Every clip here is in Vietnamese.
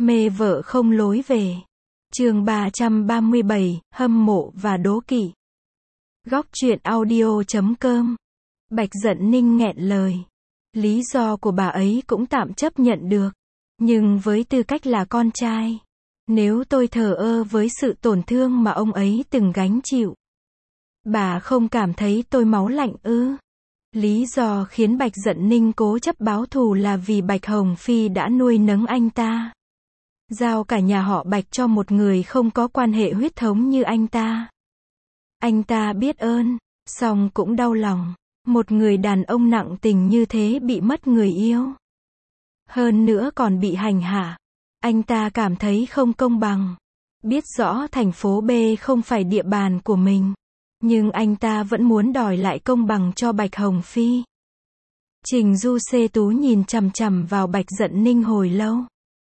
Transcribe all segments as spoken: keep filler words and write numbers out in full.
Mê vợ không lối về. Chương ba trăm ba mươi bảy, hâm mộ và đố kỵ. Góc truyện audio chấm com. Bạch Dận Ninh nghẹn lời. Lý do của bà ấy cũng tạm chấp nhận được. Nhưng với tư cách là con trai, nếu tôi thờ ơ với sự tổn thương mà ông ấy từng gánh chịu, bà không cảm thấy tôi máu lạnh ư? Lý do khiến Bạch Dận Ninh cố chấp báo thù là vì Bạch Hồng Phi đã nuôi nấng anh ta, giao cả nhà họ Bạch cho một người không có quan hệ huyết thống như anh ta. Anh ta biết ơn, song cũng đau lòng. Một người đàn ông nặng tình như thế bị mất người yêu, hơn nữa còn bị hành hạ. Anh ta cảm thấy không công bằng. Biết rõ thành phố B không phải địa bàn của mình, nhưng anh ta vẫn muốn đòi lại công bằng cho Bạch Hồng Phi. Trình Du Xê Tú nhìn chằm chằm vào Bạch Dận Ninh hồi lâu.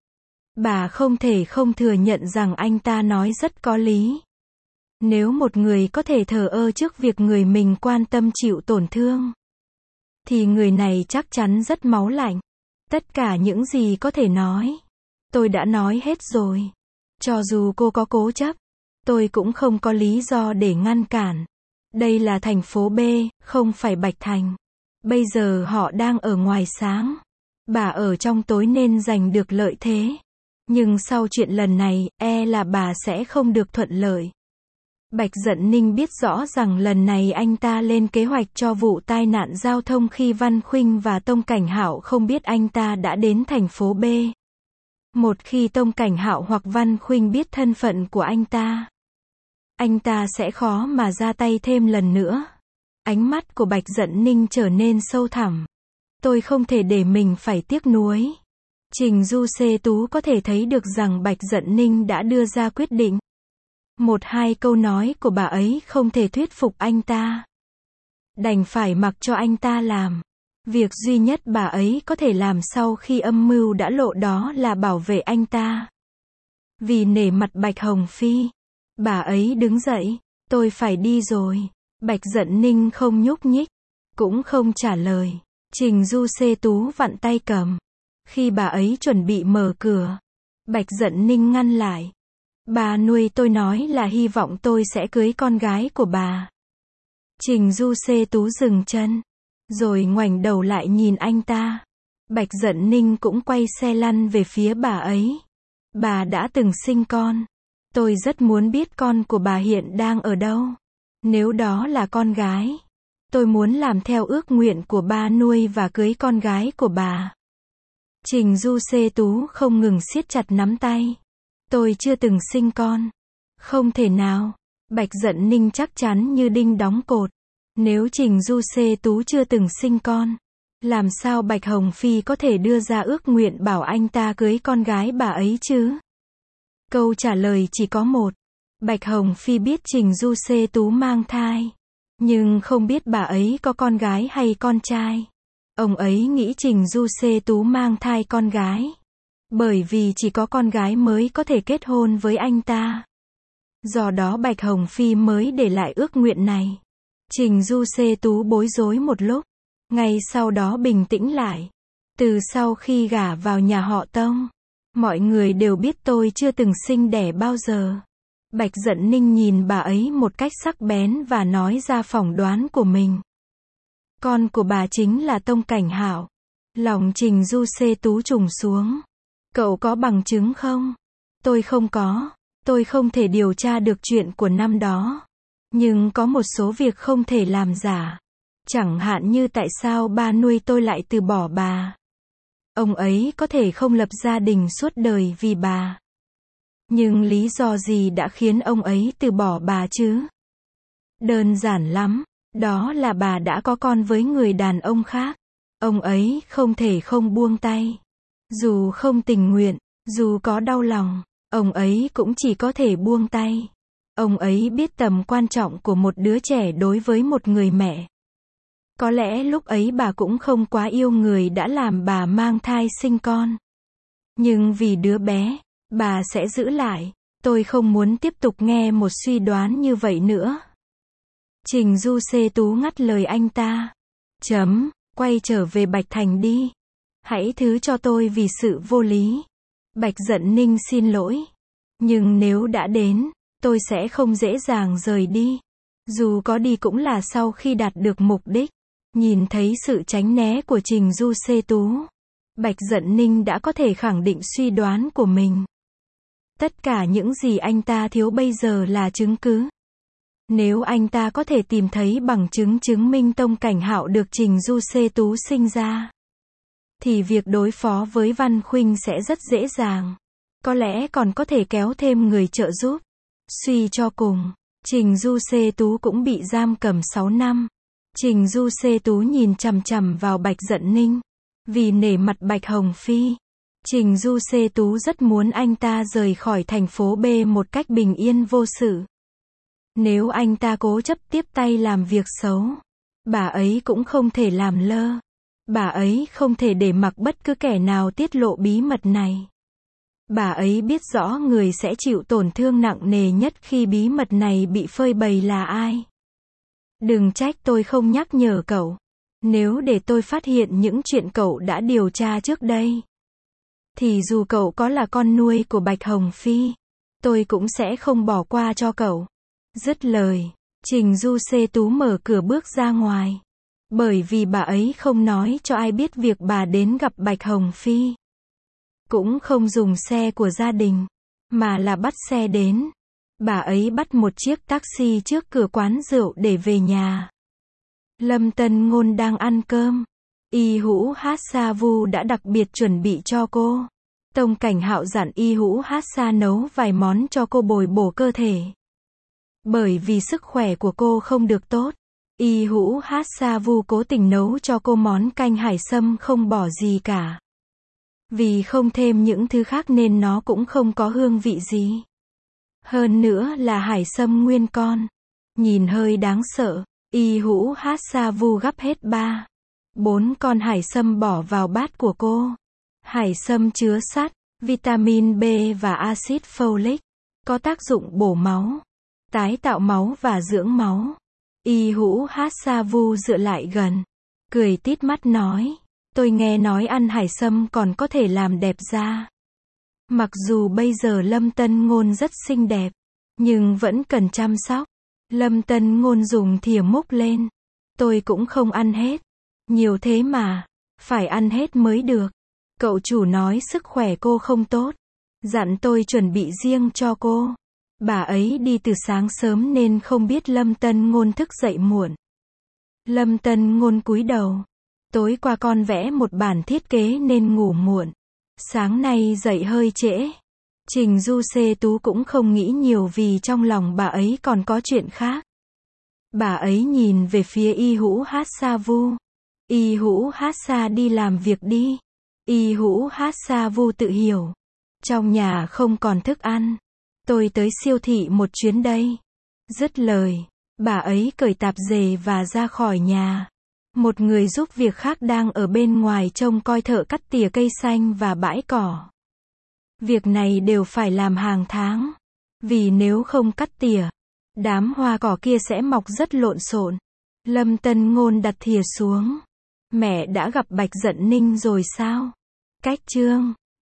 Bà không thể không thừa nhận rằng anh ta nói rất có lý. Nếu một người có thể thờ ơ trước việc người mình quan tâm chịu tổn thương, thì người này chắc chắn rất máu lạnh. Tất cả những gì có thể nói, tôi đã nói hết rồi. Cho dù cô có cố chấp, tôi cũng không có lý do để ngăn cản. Đây là thành phố B, không phải Bạch Thành. Bây giờ họ đang ở ngoài sáng, bà ở trong tối nên giành được lợi thế. Nhưng sau chuyện lần này, e là bà sẽ không được thuận lợi. Bạch Dận Ninh biết rõ rằng lần này anh ta lên kế hoạch cho vụ tai nạn giao thông khi Văn Khuynh và Tông Cảnh Hạo không biết anh ta đã đến thành phố B. Một khi Tông Cảnh Hạo hoặc Văn Khuynh biết thân phận của anh ta, anh ta sẽ khó mà ra tay thêm lần nữa. Ánh mắt của Bạch Dận Ninh trở nên sâu thẳm. Tôi không thể để mình phải tiếc nuối. Trình Du Xê Tú có thể thấy được rằng Bạch Dận Ninh đã đưa ra quyết định. Một hai câu nói của bà ấy không thể thuyết phục anh ta. Đành phải mặc cho anh ta làm. Việc duy nhất bà ấy có thể làm sau khi âm mưu đã lộ đó là bảo vệ anh ta. Vì nể mặt Bạch Hồng Phi, bà ấy đứng dậy. Tôi phải đi rồi. Bạch Dận Ninh không nhúc nhích, cũng không trả lời. Trình Du Xê Tú vặn tay cầm. Khi bà ấy chuẩn bị mở cửa, Bạch Dận Ninh ngăn lại. Bà nuôi tôi nói là hy vọng tôi sẽ cưới con gái của bà. Trình Du Xê Tú dừng chân, rồi ngoảnh đầu lại nhìn anh ta. Bạch Dận Ninh cũng quay xe lăn về phía bà ấy. Bà đã từng sinh con. Tôi rất muốn biết con của bà hiện đang ở đâu. Nếu đó là con gái, tôi muốn làm theo ước nguyện của ba nuôi và cưới con gái của bà. Trình Du Xê Tú không ngừng siết chặt nắm tay. Tôi chưa từng sinh con. Không thể nào. Bạch Dận Ninh chắc chắn như đinh đóng cột. Nếu Trình Du Xê Tú chưa từng sinh con, làm sao Bạch Hồng Phi có thể đưa ra ước nguyện bảo anh ta cưới con gái bà ấy chứ? Câu trả lời chỉ có một. Bạch Hồng Phi biết Trình Du Xê Tú mang thai, nhưng không biết bà ấy có con gái hay con trai. Ông ấy nghĩ Trình Du Xê Tú mang thai con gái, bởi vì chỉ có con gái mới có thể kết hôn với anh ta. Do đó Bạch Hồng Phi mới để lại ước nguyện này. Trình Du Xê Tú bối rối một lúc, ngay sau đó bình tĩnh lại. Từ sau khi gả vào nhà họ Tông, mọi người đều biết tôi chưa từng sinh đẻ bao giờ. Bạch Dận Ninh nhìn bà ấy một cách sắc bén và nói ra phỏng đoán của mình. Con của bà chính là Tông Cảnh Hạo. Lòng Trình Du Xê Tú trùng xuống. Cậu có bằng chứng không? Tôi không có. Tôi không thể điều tra được chuyện của năm đó. Nhưng có một số việc không thể làm giả. Chẳng hạn như tại sao ba nuôi tôi lại từ bỏ bà. Ông ấy có thể không lập gia đình suốt đời vì bà. Nhưng lý do gì đã khiến ông ấy từ bỏ bà chứ? Đơn giản lắm. Đó là bà đã có con với người đàn ông khác. Ông ấy không thể không buông tay. Dù không tình nguyện, dù có đau lòng, ông ấy cũng chỉ có thể buông tay. Ông ấy biết tầm quan trọng của một đứa trẻ đối với một người mẹ. Có lẽ lúc ấy bà cũng không quá yêu người đã làm bà mang thai sinh con. Nhưng vì đứa bé, bà sẽ giữ lại. Tôi không muốn tiếp tục nghe một suy đoán như vậy nữa. Trình Du Xê Tú ngắt lời anh ta. Chấm, quay trở về Bạch Thành đi. Hãy thứ cho tôi vì sự vô lý. Bạch Dận Ninh xin lỗi. Nhưng nếu đã đến, tôi sẽ không dễ dàng rời đi. Dù có đi cũng là sau khi đạt được mục đích. Nhìn thấy sự tránh né của Trình Du Xê Tú, Bạch Dận Ninh đã có thể khẳng định suy đoán của mình. Tất cả những gì anh ta thiếu bây giờ là chứng cứ. Nếu anh ta có thể tìm thấy bằng chứng chứng minh Tông Cảnh Hạo được Trình Du Xê Tú sinh ra, thì việc đối phó với Văn Khuynh sẽ rất dễ dàng. Có lẽ còn có thể kéo thêm người trợ giúp. Suy cho cùng, Trình Du Xê Tú cũng bị giam cầm sáu năm. Trình Du Xê Tú nhìn chằm chằm vào Bạch Dận Ninh. Vì nể mặt Bạch Hồng Phi, Trình Du Xê Tú rất muốn anh ta rời khỏi thành phố B một cách bình yên vô sự. Nếu anh ta cố chấp tiếp tay làm việc xấu, bà ấy cũng không thể làm lơ. Bà ấy không thể để mặc bất cứ kẻ nào tiết lộ bí mật này. Bà ấy biết rõ người sẽ chịu tổn thương nặng nề nhất khi bí mật này bị phơi bày là ai. Đừng trách tôi không nhắc nhở cậu. Nếu để tôi phát hiện những chuyện cậu đã điều tra trước đây, thì dù cậu có là con nuôi của Bạch Hồng Phi, tôi cũng sẽ không bỏ qua cho cậu. Dứt lời, Trình Du Xê Tú mở cửa bước ra ngoài. Bởi vì bà ấy không nói cho ai biết việc bà đến gặp Bạch Hồng Phi. Cũng không dùng xe của gia đình, mà là bắt xe đến. Bà ấy bắt một chiếc taxi trước cửa quán rượu để về nhà. Lâm Tân Ngôn đang ăn cơm. Y Hữu Hát Sa Vu đã đặc biệt chuẩn bị cho cô. Tông Cảnh Hạo dặn Y Hữu Hát Sa nấu vài món cho cô bồi bổ cơ thể. Bởi vì sức khỏe của cô không được tốt, Y Hữu Hát Sa Vu cố tình nấu cho cô món canh hải sâm không bỏ gì cả. Vì không thêm những thứ khác nên nó cũng không có hương vị gì. Hơn nữa là hải sâm nguyên con. Nhìn hơi đáng sợ, Y Hữu Hát Sa Vu gắp hết ba, bốn con hải sâm bỏ vào bát của cô. Hải sâm chứa sắt, vitamin B và axit folic, có tác dụng bổ máu, tái tạo máu và dưỡng máu. Y Hữu Hát Sa Vu dựa lại gần, cười tít mắt nói, tôi nghe nói ăn hải sâm còn có thể làm đẹp da. Mặc dù bây giờ Lâm Tân Ngôn rất xinh đẹp, nhưng vẫn cần chăm sóc. Lâm Tân Ngôn dùng thìa múc lên. Tôi cũng không ăn hết. Nhiều thế mà, phải ăn hết mới được. Cậu chủ nói sức khỏe cô không tốt, dặn tôi chuẩn bị riêng cho cô. Bà ấy đi từ sáng sớm nên không biết Lâm Tân Ngôn thức dậy muộn. Lâm Tân Ngôn cúi đầu. Tối qua con vẽ một bản thiết kế nên ngủ muộn. Sáng nay dậy hơi trễ. Trình Du Xê Tú cũng không nghĩ nhiều vì trong lòng bà ấy còn có chuyện khác. Bà ấy nhìn về phía Y Hữu Hát Sa Vu. Y Hữu Hát Sa đi làm việc đi. Y Hữu Hát Sa Vu tự hiểu. Trong nhà không còn thức ăn. Tôi tới siêu thị một chuyến đây. Dứt lời, bà ấy cởi tạp dề và ra khỏi nhà. Một người giúp việc khác đang ở bên ngoài trông coi thợ cắt tỉa cây xanh và bãi cỏ. Việc này đều phải làm hàng tháng. Vì nếu không cắt tỉa, đám hoa cỏ kia sẽ mọc rất lộn xộn. Lâm Tân Ngôn đặt thìa xuống. Mẹ đã gặp Bạch Dận Ninh rồi sao? Cách chương